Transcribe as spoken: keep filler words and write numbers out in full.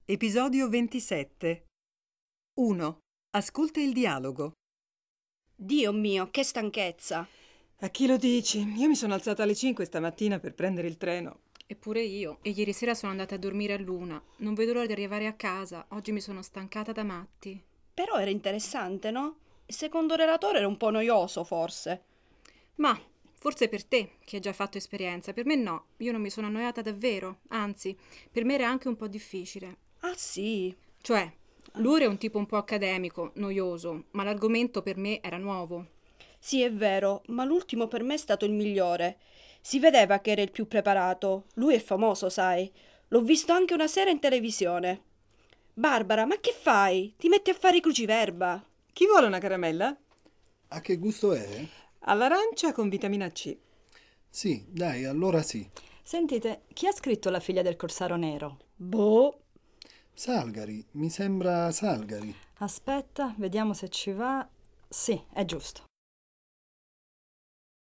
Episodio ventisette. uno. Ascolta il dialogo. Dio mio, che stanchezza! A chi lo dici? Io mi sono alzata alle cinque stamattina per prendere il treno. Eppure io. E ieri sera sono andata a dormire all'una. Non vedo l'ora di arrivare a casa. Oggi mi sono stancata da matti. Però era interessante, no? Il secondo relatore era un po' noioso, forse. Ma forse per te, che hai già fatto esperienza. Per me no. Io non mi sono annoiata davvero. Anzi, per me era anche un po' difficile. Ah sì? Cioè, lui è un tipo un po' accademico, noioso, ma l'argomento per me era nuovo. Sì, è vero, ma l'ultimo per me è stato il migliore. Si vedeva che era il più preparato. Lui è famoso, sai. L'ho visto anche una sera in televisione. Barbara, ma che fai? Ti metti a fare i cruciverba? Chi vuole una caramella? A che gusto è? All'arancia con vitamina C. Sì, dai, allora sì. Sentite, chi ha scritto La figlia del corsaro nero? Boh. Salgari, mi sembra Salgari. Aspetta, vediamo se ci va. Sì, è giusto.